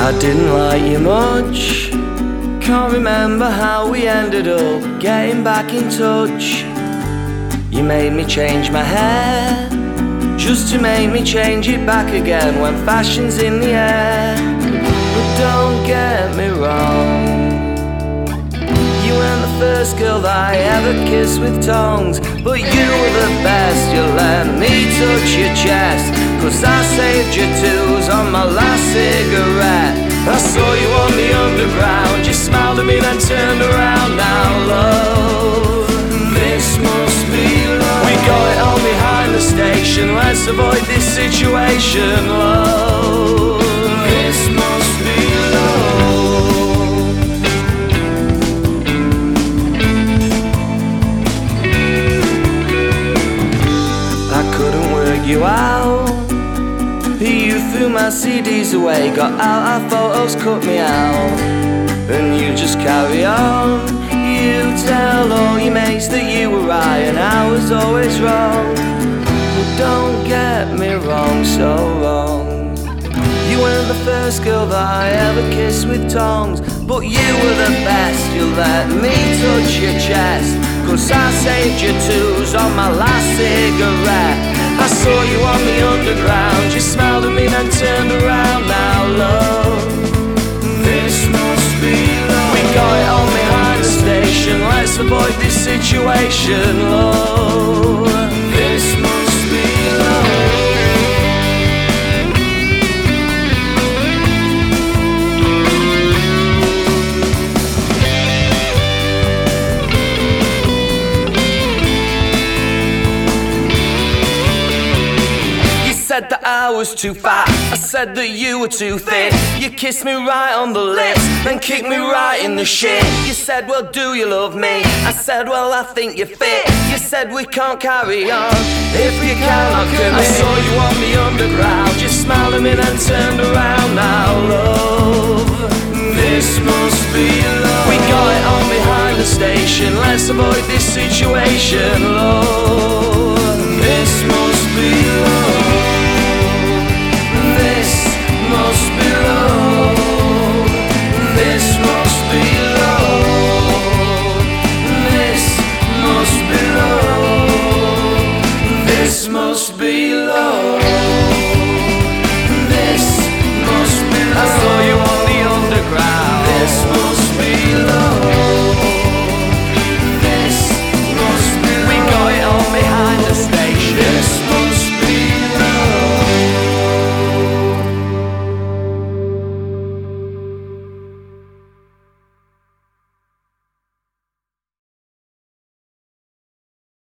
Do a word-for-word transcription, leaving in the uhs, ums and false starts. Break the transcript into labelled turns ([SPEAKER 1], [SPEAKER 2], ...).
[SPEAKER 1] I didn't like you much. Can't remember how we ended up getting back in touch. You made me change my hair just to make me change it back again when fashion's in the air. But don't get me wrong, you weren't the first girl that I ever kissed with tongues, but you were the best. You let me touch your chest, cause I saved your twos on my last cigarette. I saw you on the underground, you smiled at me then turned around. Now love, this must be love. We got it on behind the station, let's avoid this situation. Love, this must be love. I couldn't work you out, you threw my C Ds away, got out our photos, cut me out, and you just carry on. You tell all your mates that you were right and I was always wrong. But don't get me wrong, so wrong. You weren't the first girl that I ever kissed with tongues, but you were the best. You let me touch your chest, cause I saved your twos on my last cigarette. I saw you on the underground, you smiled at me then turned around. Now love, this must be love. We got it on behind the station, let's avoid this situation. Love, this must be love. Said that I was too fat, I said that you were too thin. You kissed me right on the lips, then kicked me right in the shin. You said, well, do you love me? I said, well, I think you're fit. You said we can't carry on if you cannot commit. I saw you on the underground, you smiled at me then turned around. Now love, this must be love. We got it on behind the station, let's avoid this situation. Love, this must be love.